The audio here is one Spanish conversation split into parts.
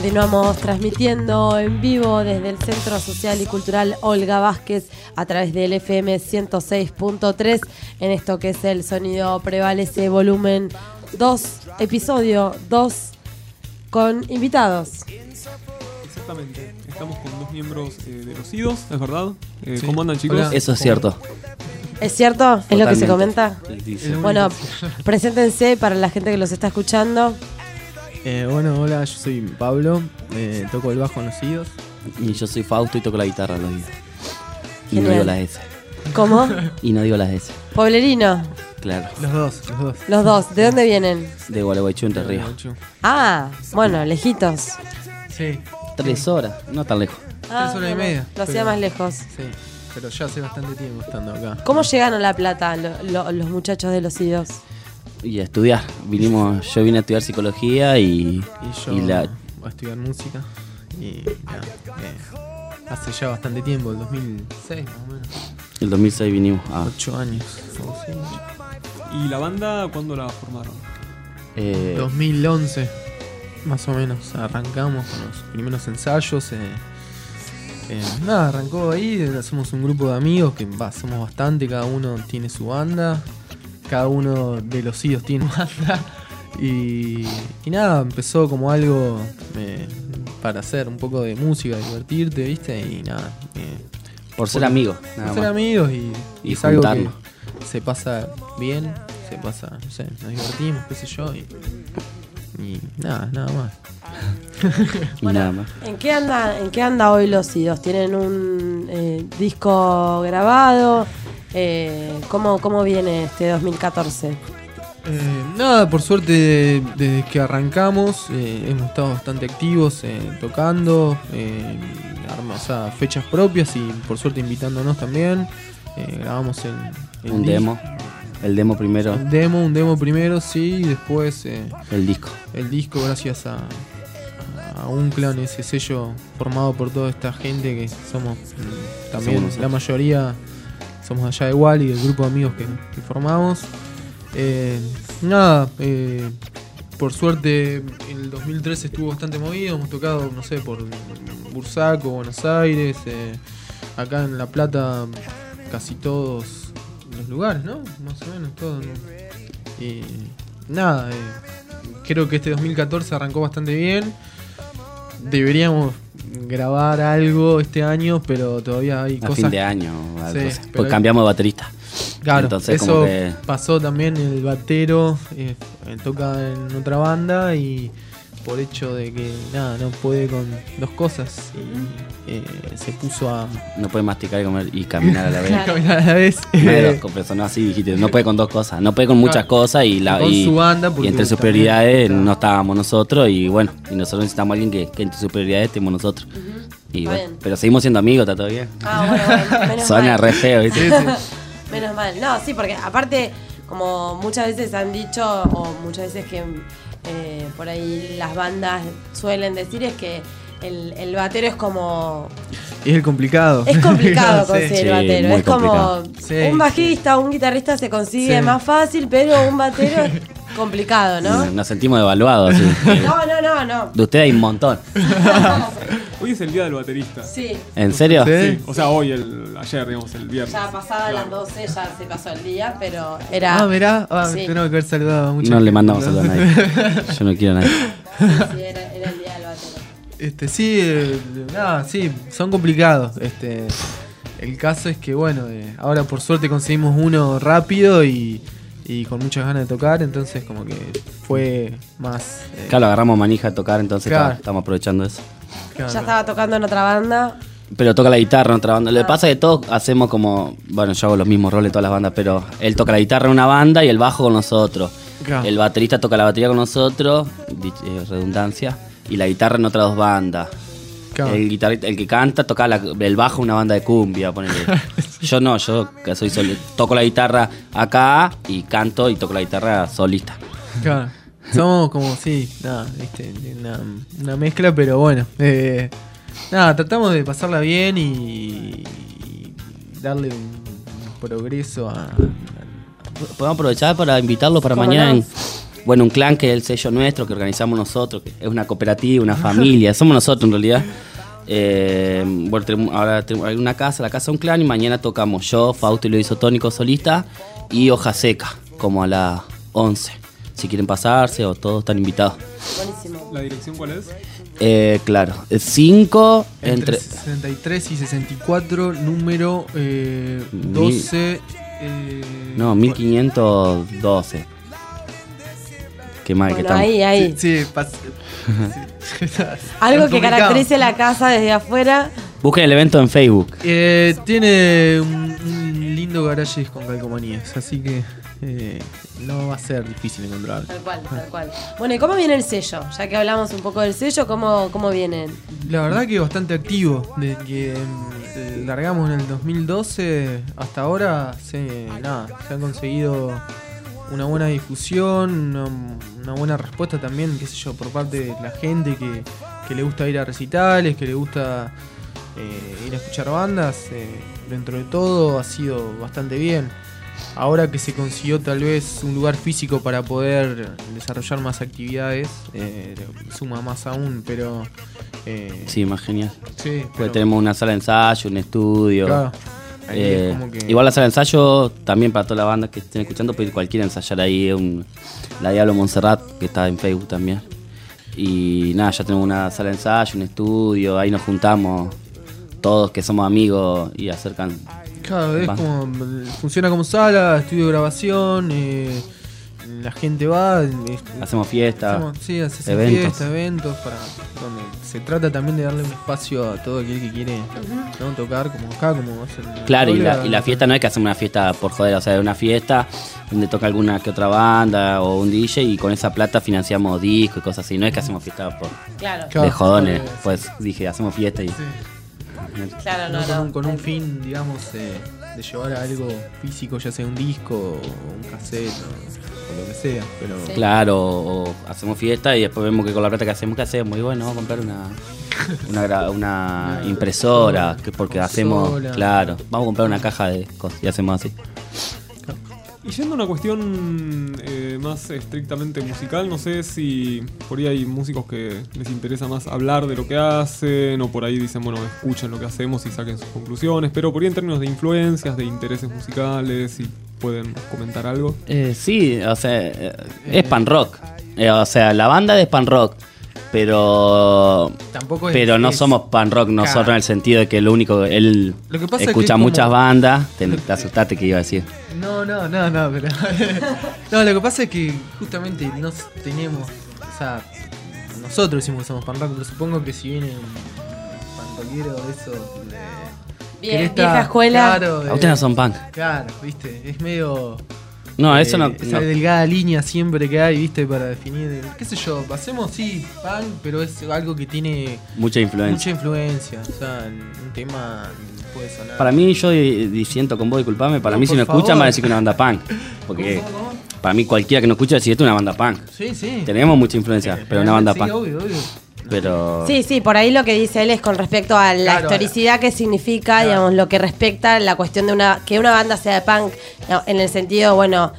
Continuamos transmitiendo en vivo desde el Centro Social y Cultural Olga Vázquez a través del FM 106.3 en esto que es el Sonido Prevalece volumen 2, episodio 2 con invitados. Exactamente, estamos con dos miembros de los IDOS, ¿es verdad? Sí. ¿Cómo andan, chicos? Hola. Eso es cierto. ¿Es cierto? ¿Es lo que se comenta? Sí, sí. Bueno, preséntense para la gente que los está escuchando. Hola, yo soy Pablo, toco el bajo en los IDOS. Y yo soy Fausto y toco la guitarra en los días. Y no Genial. digo las S. ¿Cómo? Y no digo las S. Poblerino. Claro. Los dos. Los dos. ¿De dónde vienen? De Gualeguaychú, Entre Ríos. Ah, bueno, lejitos. Sí, 3 horas, no tan lejos. 3 horas y media. Lo hacía más lejos. Sí, pero ya hace bastante tiempo estando acá. ¿Cómo llegan a La Plata los muchachos de los IDOS? Y a estudiar. Yo vine a estudiar psicología y yo la... voy a estudiar música. Y nada, hace ya bastante tiempo, el 2006 más o menos. El 2006 vinimos a... 8 años. o sí. ¿Y la banda cuándo la formaron? 2011, más o menos. Arrancamos con los primeros ensayos. Arrancó ahí. Somos un grupo de amigos que somos bastante. Cada uno tiene su banda. Cada uno de los IDOS tiene banda. Y nada, empezó como algo para hacer un poco de música, divertirte, ¿viste? Y nada. Por ser amigos, nada Por ser más. amigos Y es algo que juntarnos. se pasa bien, no sé, nos divertimos, qué sé yo. Y nada más. Y nada más. ¿En qué anda hoy los IDOS? ¿Tienen un disco grabado? ¿Cómo viene este 2014? Por suerte desde que arrancamos hemos estado bastante activos tocando, fechas propias y por suerte invitándonos también. Grabamos Un demo. El demo primero. Un demo primero, sí, y después El disco. el disco gracias a un clan, ese sello formado por toda esta gente que somos también Somos nosotros. la mayoría somos allá de Wally, del grupo de amigos que formamos. Por suerte el 2013 estuvo bastante movido, hemos tocado, no sé, por Bursaco, Buenos Aires, acá en La Plata casi todos los lugares, ¿no? Más o menos todos, ¿no? Y creo que este 2014 arrancó bastante bien. Deberíamos grabar algo este año, pero todavía hay A cosas. fin de año. Sí, Cosas. pero Porque cambiamos de baterista. Claro, Entonces, eso como que... pasó también. El batero toca en otra banda y por hecho de que no puede con dos cosas y se puso a No puede masticar y comer y caminar a la vez. Claro. caminar a la vez No de dos cosas, sonó así, dijiste, no puede con dos cosas, no puede con muchas cosas y con su banda, porque y entre sus también prioridades está- no estábamos nosotros y bueno, y nosotros necesitamos a alguien que entre sus prioridades estemos nosotros. Y Está bueno, bien. pero seguimos siendo amigos, está todo bien. Bueno, menos Suena mal. re feo, ¿viste? Sí, sí. Menos mal. No, sí, porque aparte, como muchas veces han dicho, o muchas veces que por ahí las bandas suelen decir, es que el batero es como... Es el complicado. Es complicado Sí. conseguir Sí, batero. muy Es como complicado. Sí, un bajista o un guitarrista se consigue Sí. más fácil, pero un batero es complicado, ¿no? Nos sentimos devaluados. Así. No. De ustedes hay un montón. Hoy es el día del baterista. Sí, ¿En serio? Sí. Sí, o sea, ayer, digamos, el viernes. ya pasada las 12 ya se pasó el día, pero Ah, era... mirá, Sí. tenemos que haber saludado a mucha No le gente. mandamos saludos a nadie. Yo no quiero a nadie. Sí, era el día del batero. Sí, son complicados. El caso es que, bueno, ahora por suerte conseguimos uno rápido y con muchas ganas de tocar, entonces como que fue más... Claro, agarramos manija a tocar, entonces Claro. estamos aprovechando eso. claro. Ya estaba tocando en otra banda. Pero toca la guitarra en otra banda. Lo que pasa es que todos hacemos como... Bueno, yo hago los mismos roles en todas las bandas, pero él toca la guitarra en una banda y el bajo con nosotros. Claro. El baterista toca la batería con nosotros, redundancia, y la guitarra en otras dos bandas. Claro. El que canta toca el bajo en una banda de cumbia, ponele. Yo no, yo que soy toco la guitarra acá y canto y toco la guitarra solista. Claro. Somos como, una mezcla, pero bueno. Tratamos de pasarla bien y darle un progreso a... Podemos aprovechar para invitarlo para ¿Cómo mañana no? Bueno, un clan que es el sello nuestro, que organizamos nosotros, que es una cooperativa, una familia, somos nosotros en realidad. Bueno, ahora tenemos una casa, la casa de un clan, y mañana tocamos yo, Fausto y Luis Isotónico solista, y Hoja Seca, como a las 11. Si quieren pasarse, o todos están invitados. Buenísimo. ¿La dirección cuál es? Claro, 5 Entre 63 y 64, número 12. No, 1512. Qué mal que Bueno, estamos. ahí. Sí, Algo que complicado. caracterice la casa desde afuera. Busquen el evento en Facebook. Tiene un lindo garaje con calcomanías, así que no va a ser difícil encontrar. Tal cual. Bueno, ¿y cómo viene el sello? Ya que hablamos un poco del sello, ¿cómo vienen? La verdad que bastante activo. Desde que largamos en el 2012 hasta ahora, se han conseguido una buena difusión, una buena respuesta también, qué sé yo, por parte de la gente que le gusta ir a recitales, que le gusta ir a escuchar bandas. Dentro de todo ha sido bastante bien. Ahora que se consiguió tal vez un lugar físico para poder desarrollar más actividades, suma más aún, pero... Sí, más genial. sí, Pues tenemos una sala de ensayo, un estudio. claro, ahí es como que... Igual la sala de ensayo, también para toda la banda que estén escuchando, pues cualquiera ensayar ahí. La Diablo Montserrat, que está en Facebook también. Y nada, ya tenemos una sala de ensayo, un estudio, ahí nos juntamos todos que somos amigos y acercan. Claro, es como, funciona como sala, estudio de grabación, la gente va, Hacemos fiestas, se hacen eventos. fiestas, eventos, donde se trata también de darle un espacio a todo aquel que quiere ¿no? tocar, como acá, como hacen. Claro, y la fiesta no es que hacemos una fiesta por joder, o sea, es una fiesta donde toca alguna que otra banda o un DJ, y con esa plata financiamos discos y cosas así. No es que hacemos fiesta Claro. de jodones, sí. pues dije, hacemos fiesta y... Sí. Claro, Con un fin, digamos, de llevar a algo físico, ya sea un disco o un cassette o lo que sea. Pero Sí. Claro, o hacemos fiesta y después vemos que con la plata que hacemos, ¿qué hacemos? Y bueno, vamos a comprar una impresora, porque hacemos, consola. claro, vamos a comprar una caja de cosas y hacemos así. Y yendo a una cuestión más estrictamente musical, no sé si por ahí hay músicos que les interesa más hablar de lo que hacen, o por ahí dicen, bueno, escuchen lo que hacemos y saquen sus conclusiones, pero por ahí en términos de influencias, de intereses musicales, si pueden comentar algo. Sí, o sea, es pan rock. O sea, la banda es pan rock, pero tampoco pero no somos pan rock nosotros, Claro. en el sentido de que lo único, él Lo que pasa es que escucha es como- muchas bandas. Te asustaste que iba a decir. No, pero... no, lo que pasa es que justamente no tenemos... O sea, nosotros decimos que somos pan rock, pero supongo que si viene un pan rockero de eso... Bien, vieja escuela. Claro, A ustedes no son punk. Claro, viste, es medio... No, eso no. Esa no. delgada línea siempre que hay, viste, para definir... qué sé yo, hacemos sí, punk, pero es algo que tiene Mucha influencia. mucha influencia. O sea, un tema puede sonar... Para mí, yo disiento con vos, disculpame. Para No, mí, si por me escuchan, favor. van a decir que es una banda punk. Porque ¿Cómo? para mí, cualquiera que nos escuche va a decir esto es una banda punk. Sí, sí. Tenemos mucha influencia, pero una banda Sí, punk. obvio. Pero. Sí, por ahí lo que dice él es con respecto a la Claro, historicidad que significa, claro. digamos, lo que respecta a la cuestión de que una banda sea de punk, no, en el sentido, bueno,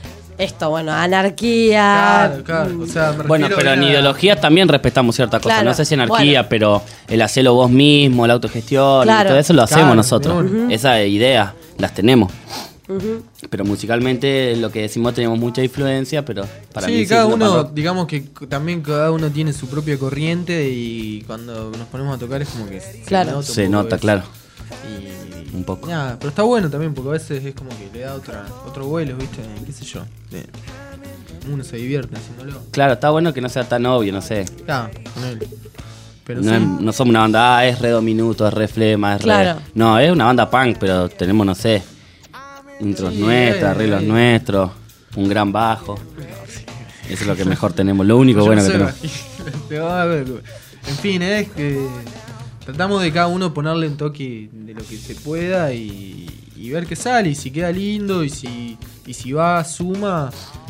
anarquía. Claro. O sea, me Bueno, refiero pero a en ideologías también respetamos ciertas cosas. Claro, No sé si anarquía, bueno. pero el hacerlo vos mismo, la autogestión, Claro. y todo eso lo hacemos Claro, nosotros. de Esa idea las tenemos. Pero musicalmente, lo que decimos, tenemos mucha influencia, pero para mí sí, sí, cada lo uno, rock. digamos que también cada uno tiene su propia corriente y cuando nos ponemos a tocar es como que Claro. un Se poco nota, eso. claro. Y Un poco. nada, pero está bueno también porque a veces es como que le da otro vuelo, ¿viste? Qué sé yo. Uno se divierte haciéndolo. Claro, está bueno que no sea tan obvio, no sé. Ah, con él. Pero No, sí. no somos una banda, es re 2 minutos, es re flema, es Claro. re... No, es una banda punk, pero tenemos, no sé, intros Sí, nuestras, arreglos nuestros, un gran bajo. Eso es lo que mejor tenemos, lo único Yo bueno no que sé, tenemos. pero, a ver, en fin, es que tratamos de cada uno ponerle un toque de lo que se pueda y ver qué sale, y si queda lindo, y si va, suma,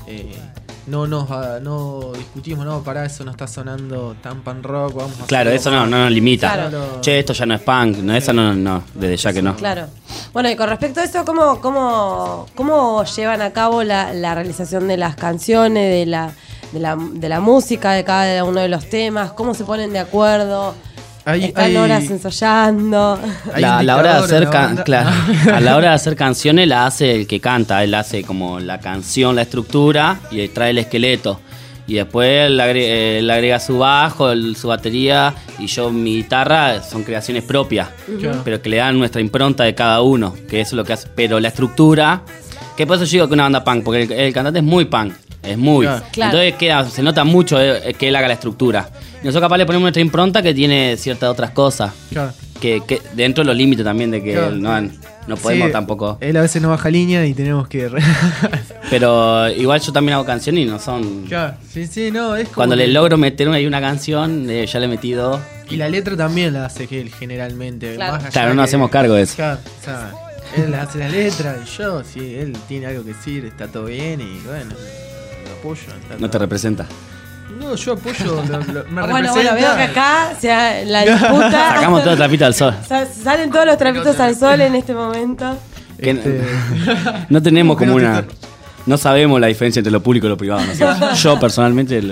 no discutimos, no, pará, eso no está sonando tan pan rock, vamos a Claro, hacerlo eso no más. nos limita. Claro. Che, esto ya no es punk, no, esa no, desde ya que no. Claro. Bueno, y con respecto a eso, ¿cómo llevan a cabo la realización de las canciones, de la música de cada uno de los temas, cómo se ponen de acuerdo. Están horas ensayando. A la hora de hacer a la hora de hacer canciones la hace el que canta. Él hace como la canción, la estructura y trae el esqueleto. Y después él agrega su bajo, su batería y yo mi guitarra. Son creaciones propias, pero que le dan nuestra impronta de cada uno, que eso es lo que hace. Pero la estructura, que por eso yo digo que una banda punk, porque el cantante es muy punk. Es muy. Claro. Entonces se nota mucho que él haga la estructura. Y nosotros capaz le ponemos nuestra impronta que tiene ciertas otras cosas. Claro. Que dentro de los límites también de que no podemos tampoco. Él a veces no baja línea y tenemos que. Pero igual yo también hago canciones y no son. Claro. Sí, no, es como. Cuando le logro meter ahí una canción, ya le he metido. Y la letra también la hace él generalmente. Claro, no nos hacemos cargo de eso. Claro, o sea, él hace la letra y yo, si él tiene algo que decir, está todo bien y bueno. Apoyo, no te representa. No, yo apoyo, me bueno, veo que acá la disputa. Sacamos todos los trapitos al sol. Salen todos los trapitos al sol en este momento. No tenemos como una. No sabemos la diferencia entre lo público y lo privado. ¿No? Yo personalmente.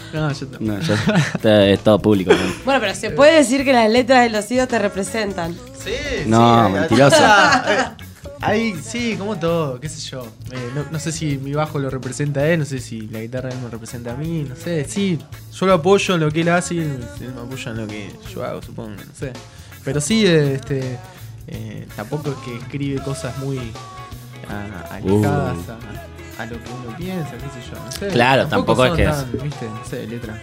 Es todo público. ¿No? Bueno, pero se puede decir que las letras de los hijos te representan. Sí, no, mentiroso. Ahí, sí, como todo, qué sé yo. No sé si mi bajo lo representa a él, no sé si la guitarra él me representa a mí, no sé. Sí, yo lo apoyo en lo que él hace y él me apoya en lo que yo hago, supongo, no sé. Pero sí, tampoco es que escribe cosas muy alejadas a lo que uno piensa, qué sé yo, no sé. Claro, tampoco es que tan, ¿viste? No sé, letra.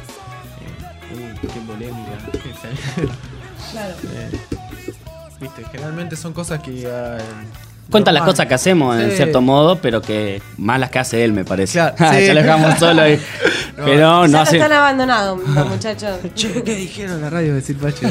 Qué polémica. Claro. ¿Viste? Generalmente son cosas que cuentan las cosas que hacemos en cierto modo, pero que más las que hace él, me parece. Claro, ya lo dejamos solo ahí. Pero no hace. Están abandonados los muchachos. Che, ¿qué dijeron en la radio de Silpache?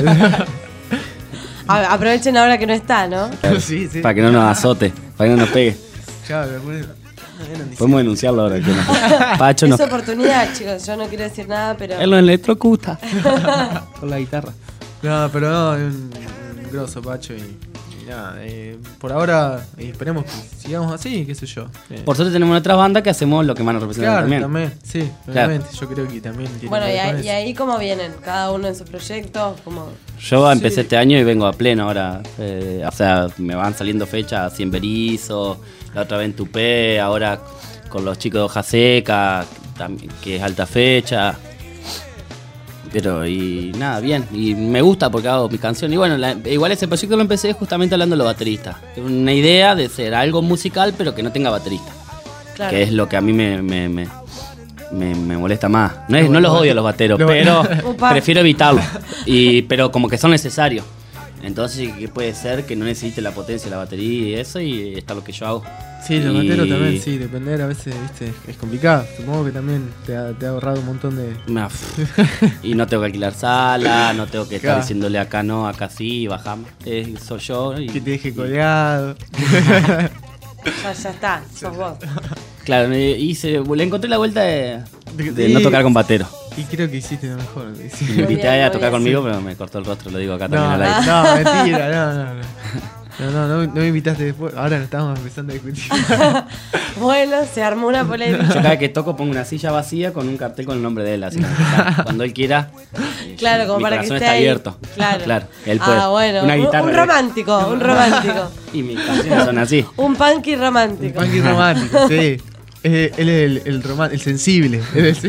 Aprovechen ahora que no está, ¿no? Sí. Para que no nos azote, para que no nos pegue. Claro, podemos denunciarlo ahora. Que no. Pacho es oportunidad, chicos. Yo no quiero decir nada, pero. Él lo electrocuta con la guitarra. No, pero no, es un grosso, Pacho, y nada, por ahora esperemos que sigamos así, qué sé yo. Por suerte tenemos otras bandas que hacemos lo que más nos representa también. Sí, obviamente, yo creo que también tiene. Bueno, y ahí cómo vienen, cada uno en su proyecto, como. Yo empecé este año y vengo a pleno ahora, o sea, me van saliendo fechas así en Berizo, la otra vez en Tupé, ahora con los chicos de Hoja Seca, que es alta fecha. Pero y nada, bien, y me gusta porque hago mi canción. Y bueno, igual ese proyecto lo empecé justamente hablando de los bateristas. Una idea de ser algo musical pero que no tenga baterista. Claro. Que es lo que a mí me molesta más. No los odio a los bateros, pero prefiero evitarlo. Pero como que son necesarios. Entonces puede ser que no necesite la potencia de la batería y eso, y está lo que yo hago. Sí, los bateros también, sí, depender a veces, viste, es complicado. Supongo que también te ha ahorrado un montón de... Y no tengo que alquilar sala, no tengo que estar diciéndole acá no, acá sí, bajamos. Soy yo. Y, que te deje colgado. Ya está, sos vos. Claro, le encontré la vuelta de no tocar con batero. Y creo que hiciste lo mejor. Sí. Me invité a tocar conmigo, pero me cortó el rostro, lo digo acá también al aire. No, mentira, no me invitaste después. Ahora no estamos empezando a discutir. Bueno, se armó una polémica. Yo cada vez que toco pongo una silla vacía con un cartel con el nombre de él, así cuando él quiera. Claro, como para que esté está ahí. Abierto. Claro. Él puede. Bueno, una guitarra un romántico. Y mis canciones son así. Un punky romántico. Un punky romántico, sí. Él es el sensible.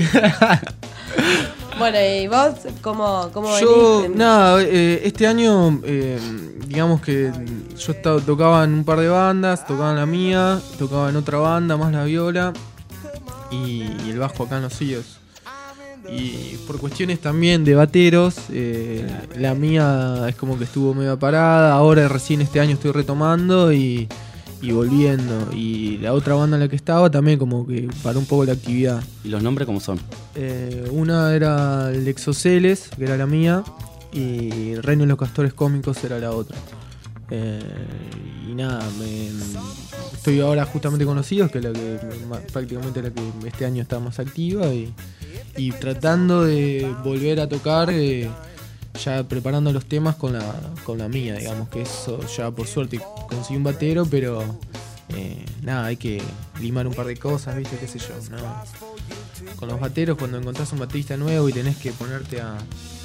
Bueno, ¿y vos cómo yo, venís? Nada, este año, digamos que yo tocaba en un par de bandas, tocaba en la mía, tocaba en otra banda, más la viola, y el bajo acá en Los Cíos. Y por cuestiones también de bateros, la mía es como que estuvo medio parada, ahora recién este año estoy retomando y volviendo. Y la otra banda en la que estaba también como que paró un poco la actividad. ¿Y los nombres cómo son? Una era el Exoceles, que era la mía, y el Reino de los Castores Cómicos era la otra. Y nada, estoy ahora justamente conocidos, que es la que prácticamente la que este año está más activa, y tratando de volver a tocar, ya preparando los temas con la mía, digamos, que eso ya por suerte conseguí un batero, pero nada, hay que limar un par de cosas, viste, qué sé yo, ¿no? con los bateros, cuando encontrás un baterista nuevo y tenés que ponerte a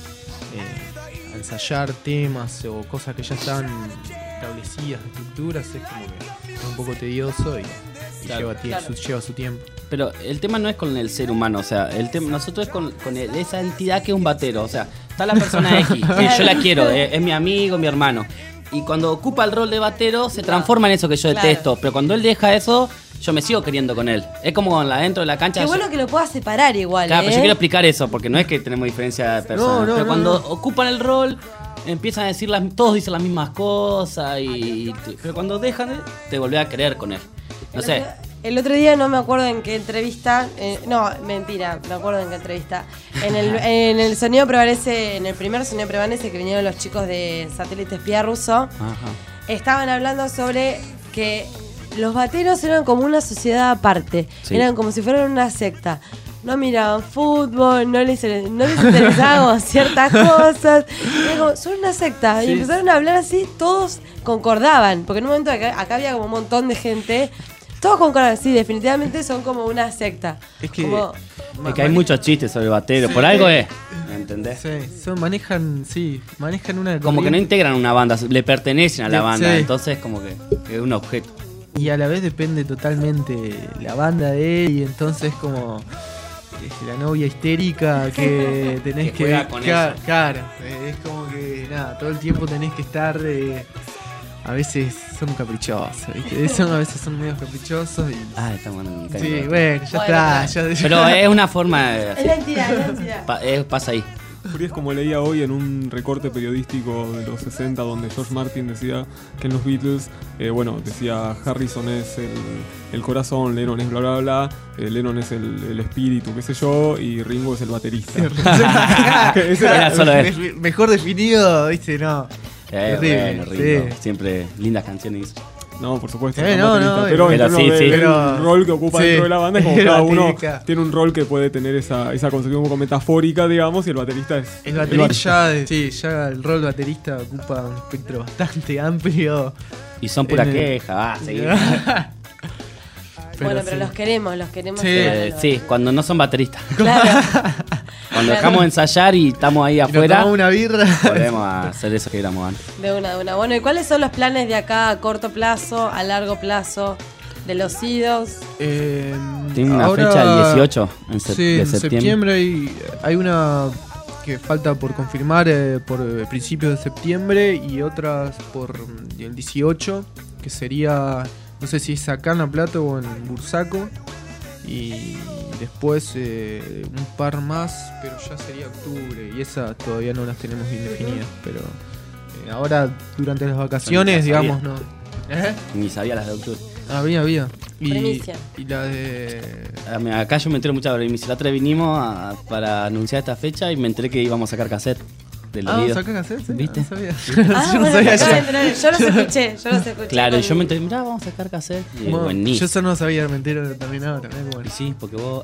ensayar temas o cosas que ya están establecidas, estructuras, es como que es un poco tedioso y Claro. lleva su tiempo. Pero el tema no es con el ser humano, o sea, el tema nosotros es con esa entidad que es un batero. O sea, está la persona X, que yo la quiero, es mi amigo, mi hermano. Y cuando ocupa el rol de batero, se transforma en eso que yo detesto. Pero cuando él deja eso, yo me sigo queriendo con él. Es como dentro de la cancha. Qué bueno que lo puedas separar igual. Claro, pero yo quiero explicar eso, porque no es que tenemos diferencia de personas. No, pero cuando no. ocupan el rol, empiezan a decir todos dicen las mismas cosas. Pero cuando dejan, te volvés a querer con él. No sé. El otro día no me acuerdo en qué entrevista, no, mentira, me acuerdo en qué entrevista. En el Sonido Prevalece, en el primer Sonido Prevalece que vinieron los chicos de Satélite Espía Ruso, Ajá. estaban hablando sobre que los bateros eran como una sociedad aparte, Sí. eran como si fueran una secta. No miraban fútbol, no les interesaban como ciertas cosas. Era como, son una secta. Sí. Y empezaron a hablar así, todos concordaban. Porque en un momento acá había como un montón de gente. Todos concordaban, sí, definitivamente son como una secta. Es que, Como- Es que hay muchos chistes sobre el batero, Sí. por algo es. ¿Entendés? Sí, manejan una Como que no integran una banda, le pertenecen a la Sí. banda, entonces como que es un objeto. y a la vez depende totalmente la banda de él y entonces como la novia histérica que tenés Que juega con eso. claro, es como que nada, todo el tiempo tenés que estar a veces son caprichosos, ¿viste? A veces son medio caprichosos y Estamos en un sí, bueno, ya Bueno, está, ya Pero es una forma de Es la entidad, es la entidad. pasa ahí. Por ahí es como leía hoy en un recorte periodístico de los 60 donde George Martin decía que en los Beatles, decía Harrison es el corazón, Lennon es bla bla bla, Lennon es el espíritu, qué sé yo, y Ringo es el baterista. Ese Era solo él. mejor definido, ¿viste? No. Terrible, Bueno, Ringo, sí. siempre lindas canciones. No, por supuesto, No, es no, baterista, no, pero en pero términos sí, sí. del Pero- rol que ocupa sí. dentro de la banda es como El cada uno baterista. tiene un rol que puede tener esa concepción un poco metafórica, digamos, y el baterista es El baterista ya el rol de baterista ocupa un espectro bastante amplio. Y son pura En el- queja, seguir. Bueno, pero sí. los queremos Sí. Sí, cuando no son bateristas. Claro. Cuando dejamos de ensayar y estamos ahí Y nos afuera, tomamos una birra. podemos hacer eso que éramos antes. De una. Bueno, ¿y cuáles son los planes de acá a corto plazo, a largo plazo, de los idos? Tiene una ahora- fecha el 18 Sí, de en septiembre. septiembre hay una que falta por confirmar por principios de septiembre y otras por el 18, que sería, no sé si es acá en La Plata o en Bursaco. Y después un par más, pero ya sería octubre. Y esas todavía no las tenemos bien definidas. Pero ahora, durante las vacaciones, Ni las digamos, no. Ni sabía las de octubre. Había. Primicia. Y la de. Acá yo me entero mucho de la otra vez vinimos para anunciar esta fecha y me enteré que íbamos a sacar cassette del oído. ¿sacás cassette? Sí, ¿Viste? No sabía. Ah, Yo no bueno, sabía me acabo de ya. enterar. Yo los escuché. Claro, y con- yo me enteré, mirá, vamos a sacar cassette. Y Bueno, yo buenísimo. eso no sabía, me entero también ahora. mirá cómo Y es. sí, porque vos.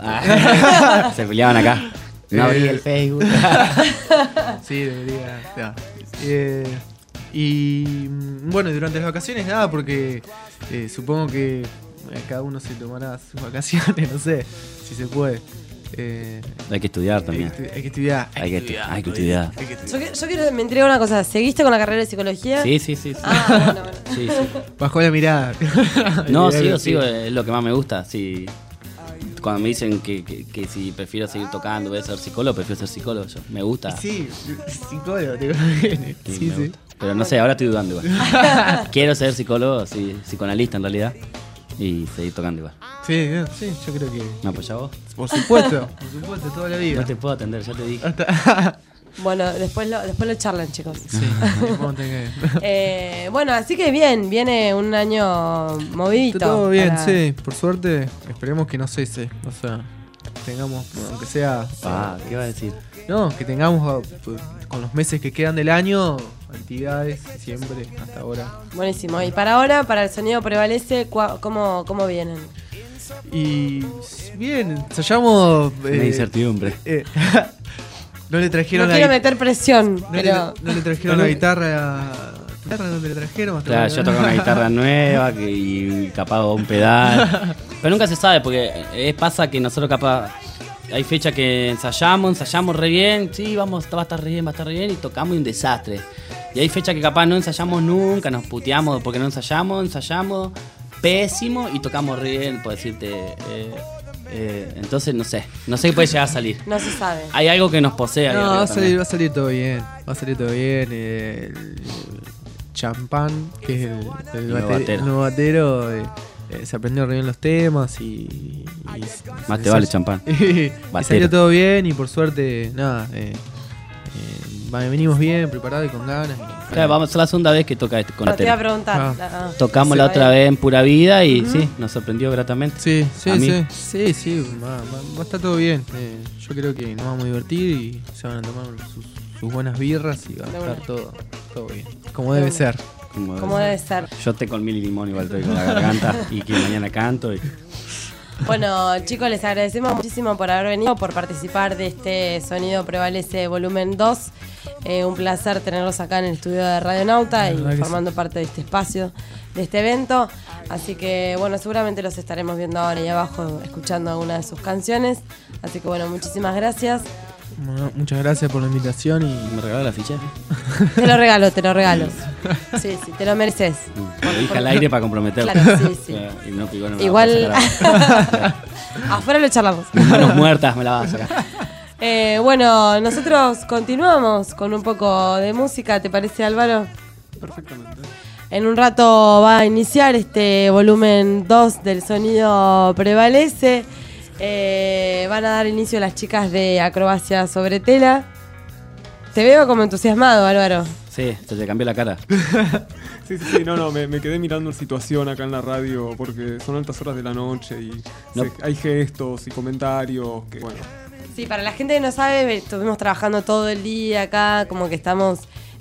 Se peleaban acá. No abrí el Facebook. Sí, debería. Ya. Y bueno, durante las vacaciones nada, porque supongo que cada uno se tomará sus vacaciones, no sé si se puede. Hay que estudiar también. Hay que estudiar. Hay que estudiar. Hay que estudiar. Yo quiero, me intriga una cosa. ¿Seguiste con la carrera de psicología? Sí, sí, sí. sí. Ah, bueno. Sí, sí. Bajó la mirada. No, Sí. sigo, es lo que más me gusta. Sí. Cuando me dicen que si prefiero seguir tocando, voy a ser psicólogo, prefiero ser psicólogo. Me gusta. Sí, psicólogo, te conviene. Sí, Sí, me sí. gusta. Pero no sé, ahora estoy dudando igual. Quiero ser psicólogo, sí, psicoanalista en realidad. Y seguir tocando igual. Sí, yo creo que. ¿Me apoyás vos? Por supuesto, toda la vida. No te puedo atender, ya te dije. Hasta- Bueno, después lo charlan, chicos. Sí, vamos a tener que- Bueno, así que bien, viene un año movidito. Está todo bien, para- sí. Por suerte, esperemos que no cese. O sea, tengamos, aunque sea. ¿Qué va a decir? No, que tengamos con los meses que quedan del año, actividades siempre, hasta ahora. Buenísimo. Y para ahora, para el Sonido Prevalece, ¿cómo vienen? Y bien, ensayamos. Una incertidumbre. No le trajeron No la quiero gui- meter presión, no pero... le trajeron la guitarra. ¿Guitarra dónde le trajeron? Claro, yo toco una guitarra nueva y capaz un pedal. Pero nunca se sabe porque pasa que nosotros capaz hay fecha que ensayamos re bien, sí, va a estar re bien, y tocamos y un desastre. Y hay fecha que capaz no ensayamos nunca, nos puteamos porque no ensayamos pésimo y tocamos re bien, por decirte. Entonces no sé qué puede llegar a salir. No se sabe. Hay algo que nos posee. No, va a salir todo bien. El Champán, que es el nuevo batero, se aprendió re bien los temas y más te vale Champán. y salió todo bien y por suerte, nada, venimos bien, preparados y con ganas. Claro, vamos a la segunda vez que toca con te iba a preguntar. Tocamos la otra vez en Pura Vida y sí, nos sorprendió gratamente. Sí, va a estar todo bien. Yo creo que nos vamos a divertir y se van a tomar sus buenas birras y va a estar todo bien. Como debe ser. Como debe ser. Yo te con miel y limón igual estoy con la garganta y que mañana canto. Bueno, chicos, les agradecemos muchísimo por haber venido, por participar de este Sonido Prevalece Volumen 2. Un placer tenerlos acá en el estudio de Radionauta y formando parte de este espacio, de este evento. Así que, bueno, seguramente los estaremos viendo ahora ahí abajo, escuchando alguna de sus canciones. Así que, bueno, muchísimas gracias. Bueno, muchas gracias por la invitación y me regaló la ficha. Te lo regalo. Sí, te lo mereces. Lo dije al aire para comprometerlo. Claro, sí. Y no, no igual afuera lo charlamos. Mis manos muertas me la vas a sacar. Bueno, nosotros continuamos con un poco de música, ¿te parece, Álvaro? Perfectamente. En un rato va a iniciar este volumen 2 del Sonido Prevalece. Van a dar inicio las chicas de Acrobacia sobre Tela. Te veo como entusiasmado, Álvaro. Sí, se te cambió la cara. Sí, me quedé mirando la situación acá en la radio porque son altas horas de la noche y hay gestos y comentarios que, bueno. Sí, para la gente que no sabe, estuvimos trabajando todo el día acá, como que estamos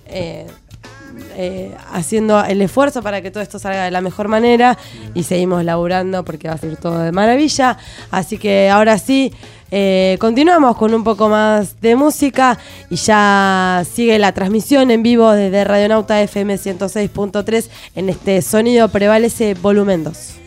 haciendo el esfuerzo para que todo esto salga de la mejor manera y seguimos laburando porque va a ser todo de maravilla. Así que ahora sí, continuamos con un poco más de música y ya sigue la transmisión en vivo desde Radionauta FM 106.3 en este Sonido Prevalece Volumen 2.